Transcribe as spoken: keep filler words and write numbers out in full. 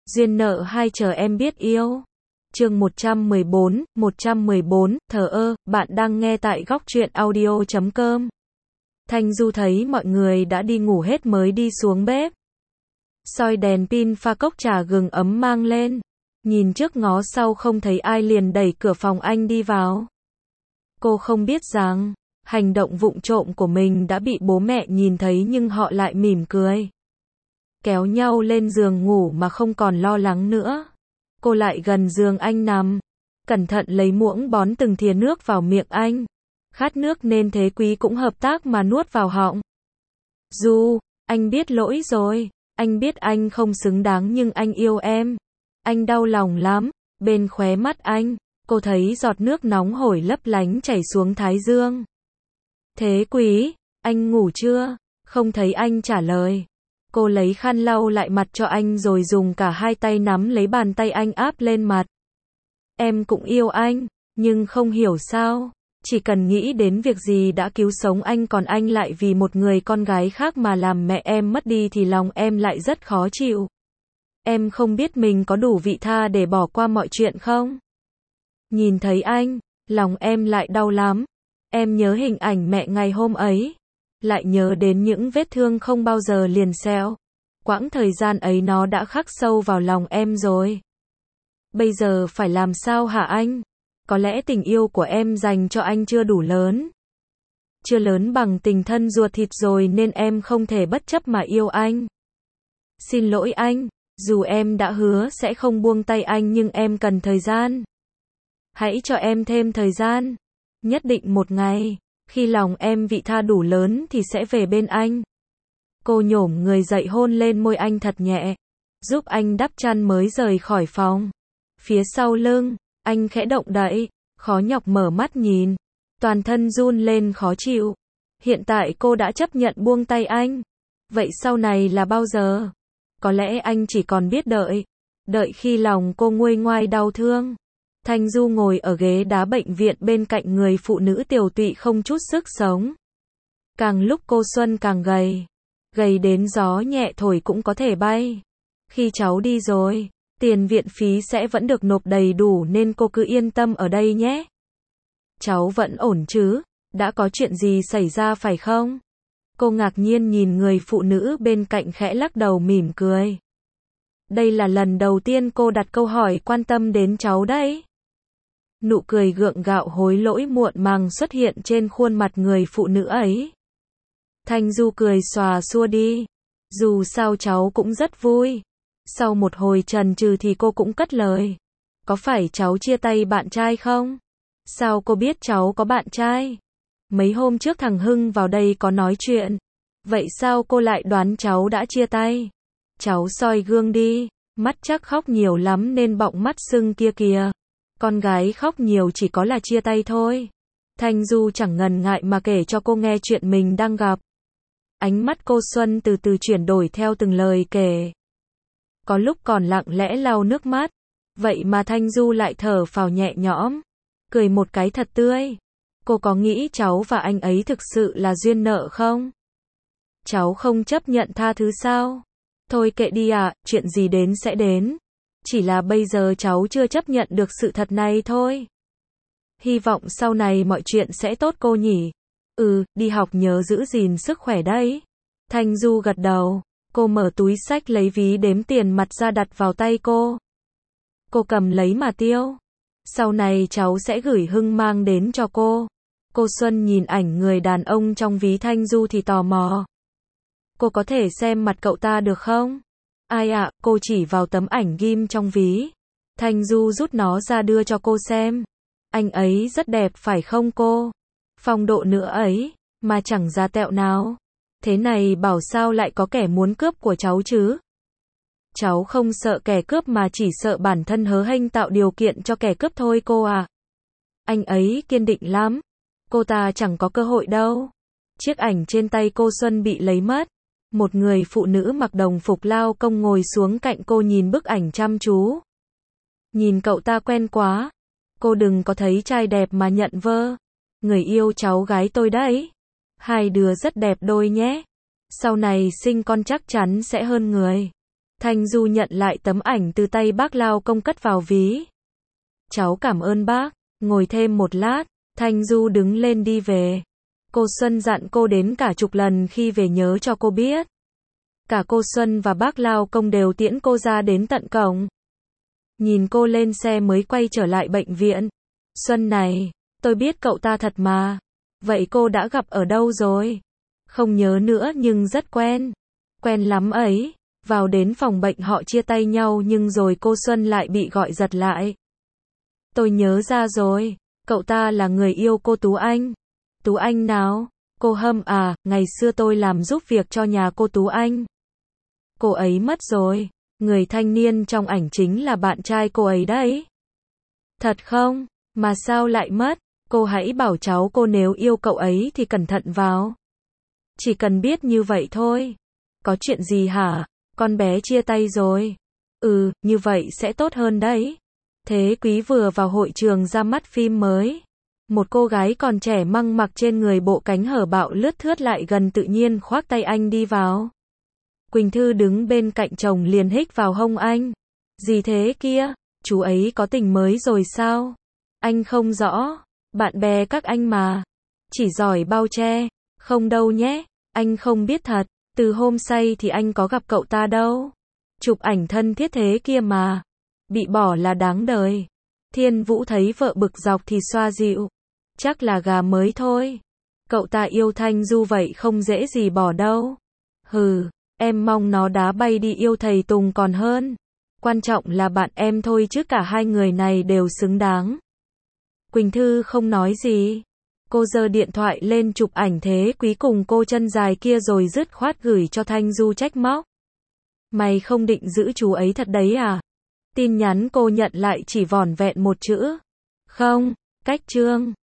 Duyên nợ hai chờ em biết yêu. Chương một trăm mười bốn, một trăm mười bốn, thờ ơ, bạn đang nghe tại góc truyện audio chấm com. Thanh Du thấy mọi người đã đi ngủ hết mới đi xuống bếp. Soi đèn pin pha cốc trà gừng ấm mang lên. Nhìn trước ngó sau không thấy ai liền đẩy cửa phòng anh đi vào. Cô không biết rằng, hành động vụng trộm của mình đã bị bố mẹ nhìn thấy nhưng họ lại mỉm cười. Kéo nhau lên giường ngủ mà không còn lo lắng nữa. Cô lại gần giường anh nằm, cẩn thận lấy muỗng bón từng thìa nước vào miệng anh. Khát nước nên Thế Quý cũng hợp tác mà nuốt vào họng. Du, anh biết lỗi rồi, anh biết anh không xứng đáng nhưng anh yêu em. Anh đau lòng lắm. Bên khóe mắt anh, cô thấy giọt nước nóng hổi lấp lánh chảy xuống thái dương. Thế Quý, anh ngủ chưa? Không thấy anh trả lời. Cô lấy khăn lau lại mặt cho anh rồi dùng cả hai tay nắm lấy bàn tay anh áp lên mặt. Em cũng yêu anh, nhưng không hiểu sao, chỉ cần nghĩ đến việc gì đã cứu sống anh còn anh lại vì một người con gái khác mà làm mẹ em mất đi thì lòng em lại rất khó chịu. Em không biết mình có đủ vị tha để bỏ qua mọi chuyện không? Nhìn thấy anh, lòng em lại đau lắm. Em nhớ hình ảnh mẹ ngày hôm ấy. Lại nhớ đến những vết thương không bao giờ liền xẹo. Quãng thời gian ấy nó đã khắc sâu vào lòng em rồi. Bây giờ phải làm sao hả anh? Có lẽ tình yêu của em dành cho anh chưa đủ lớn. Chưa lớn bằng tình thân ruột thịt rồi nên em không thể bất chấp mà yêu anh. Xin lỗi anh, dù em đã hứa sẽ không buông tay anh nhưng em cần thời gian. Hãy cho em thêm thời gian. Nhất định một ngày, khi lòng em vị tha đủ lớn thì sẽ về bên anh. Cô nhổm người dậy hôn lên môi anh thật nhẹ, giúp anh đắp chăn mới rời khỏi phòng. Phía sau lưng, anh khẽ động đậy, khó nhọc mở mắt nhìn, toàn thân run lên khó chịu. Hiện tại cô đã chấp nhận buông tay anh. Vậy sau này là bao giờ? Có lẽ anh chỉ còn biết đợi, đợi khi lòng cô nguôi ngoai đau thương. Thanh Du ngồi ở ghế đá bệnh viện bên cạnh người phụ nữ tiều tụy không chút sức sống. Càng lúc cô Xuân càng gầy, gầy đến gió nhẹ thổi cũng có thể bay. Khi cháu đi rồi, tiền viện phí sẽ vẫn được nộp đầy đủ nên cô cứ yên tâm ở đây nhé. Cháu vẫn ổn chứ? Đã có chuyện gì xảy ra phải không? Cô ngạc nhiên nhìn người phụ nữ bên cạnh khẽ lắc đầu mỉm cười. Đây là lần đầu tiên cô đặt câu hỏi quan tâm đến cháu đấy. Nụ cười gượng gạo hối lỗi muộn màng xuất hiện trên khuôn mặt người phụ nữ ấy. Thanh Du cười xòa xua đi. Dù sao cháu cũng rất vui. Sau một hồi chần chừ thì cô cũng cất lời. Có phải cháu chia tay bạn trai không? Sao cô biết cháu có bạn trai? Mấy hôm trước thằng Hưng vào đây có nói chuyện. Vậy sao cô lại đoán cháu đã chia tay? Cháu soi gương đi. Mắt chắc khóc nhiều lắm nên bọng mắt sưng kia kìa. Con gái khóc nhiều chỉ có là chia tay thôi. Thanh Du chẳng ngần ngại mà kể cho cô nghe chuyện mình đang gặp. Ánh mắt cô Xuân từ từ chuyển đổi theo từng lời kể. Có lúc còn lặng lẽ lau nước mắt. Vậy mà Thanh Du lại thở phào nhẹ nhõm, cười một cái thật tươi. Cô có nghĩ cháu và anh ấy thực sự là duyên nợ không? Cháu không chấp nhận tha thứ sao? Thôi kệ đi ạ, à, chuyện gì đến sẽ đến. Chỉ là bây giờ cháu chưa chấp nhận được sự thật này thôi. Hy vọng sau này mọi chuyện sẽ tốt cô nhỉ. Ừ, đi học nhớ giữ gìn sức khỏe đấy. Thanh Du gật đầu. Cô mở túi xách lấy ví đếm tiền mặt ra đặt vào tay cô. Cô cầm lấy mà tiêu. Sau này cháu sẽ gửi Hưng mang đến cho cô. Cô Xuân nhìn ảnh người đàn ông trong ví Thanh Du thì tò mò. Cô có thể xem mặt cậu ta được không? Ai ạ, à, cô chỉ vào tấm ảnh ghim trong ví. Thanh Du rút nó ra đưa cho cô xem. Anh ấy rất đẹp phải không cô? Phong độ nữa ấy, mà chẳng ra tẹo nào. Thế này bảo sao lại có kẻ muốn cướp của cháu chứ? Cháu không sợ kẻ cướp mà chỉ sợ bản thân hớ hênh tạo điều kiện cho kẻ cướp thôi cô à. Anh ấy kiên định lắm. Cô ta chẳng có cơ hội đâu. Chiếc ảnh trên tay cô Xuân bị lấy mất. Một người phụ nữ mặc đồng phục lao công ngồi xuống cạnh cô nhìn bức ảnh chăm chú. Nhìn cậu ta quen quá. Cô đừng có thấy trai đẹp mà nhận vơ. Người yêu cháu gái tôi đấy. Hai đứa rất đẹp đôi nhé. Sau này sinh con chắc chắn sẽ hơn người. Thanh Du nhận lại tấm ảnh từ tay bác Lao Công cất vào ví. Cháu cảm ơn bác, ngồi thêm một lát, Thanh Du đứng lên đi về. Cô Xuân dặn cô đến cả chục lần khi về nhớ cho cô biết. Cả cô Xuân và bác Lao Công đều tiễn cô ra đến tận cổng. Nhìn cô lên xe mới quay trở lại bệnh viện. Xuân này, tôi biết cậu ta thật mà. Vậy cô đã gặp ở đâu rồi? Không nhớ nữa nhưng rất quen. Quen lắm ấy. Vào đến phòng bệnh họ chia tay nhau nhưng rồi cô Xuân lại bị gọi giật lại. Tôi nhớ ra rồi. Cậu ta là người yêu cô Tú Anh. Tú Anh nào? Cô Hâm à, ngày xưa tôi làm giúp việc cho nhà cô Tú Anh. Cô ấy mất rồi. Người thanh niên trong ảnh chính là bạn trai cô ấy đấy. Thật không? Mà sao lại mất? Cô hãy bảo cháu cô nếu yêu cậu ấy thì cẩn thận vào. Chỉ cần biết như vậy thôi. Có chuyện gì hả? Con bé chia tay rồi. Ừ, như vậy sẽ tốt hơn đấy. Thế Quý vừa vào hội trường ra mắt phim mới. Một cô gái còn trẻ măng mặc trên người bộ cánh hở bạo lướt thướt lại gần tự nhiên khoác tay anh đi vào. Quỳnh Thư đứng bên cạnh chồng liền hích vào hông anh. Gì thế kia? Chú ấy có tình mới rồi sao? Anh không rõ. Bạn bè các anh mà. Chỉ giỏi bao che. Không đâu nhé. Anh không biết thật. Từ hôm say thì anh có gặp cậu ta đâu. Chụp ảnh thân thiết thế kia mà. Bị bỏ là đáng đời. Thiên Vũ thấy vợ bực dọc thì xoa dịu. Chắc là gà mới thôi. Cậu ta yêu Thanh Du vậy không dễ gì bỏ đâu. Hừ, em mong nó đá bay đi yêu thầy Tùng còn hơn. Quan trọng là bạn em thôi chứ cả hai người này đều xứng đáng. Quỳnh Thư không nói gì. Cô giơ điện thoại lên chụp ảnh Thế Quý cùng cô chân dài kia rồi dứt khoát gửi cho Thanh Du trách móc. Mày không định giữ chú ấy thật đấy à? Tin nhắn cô nhận lại chỉ vỏn vẹn một chữ. Không, cách chương.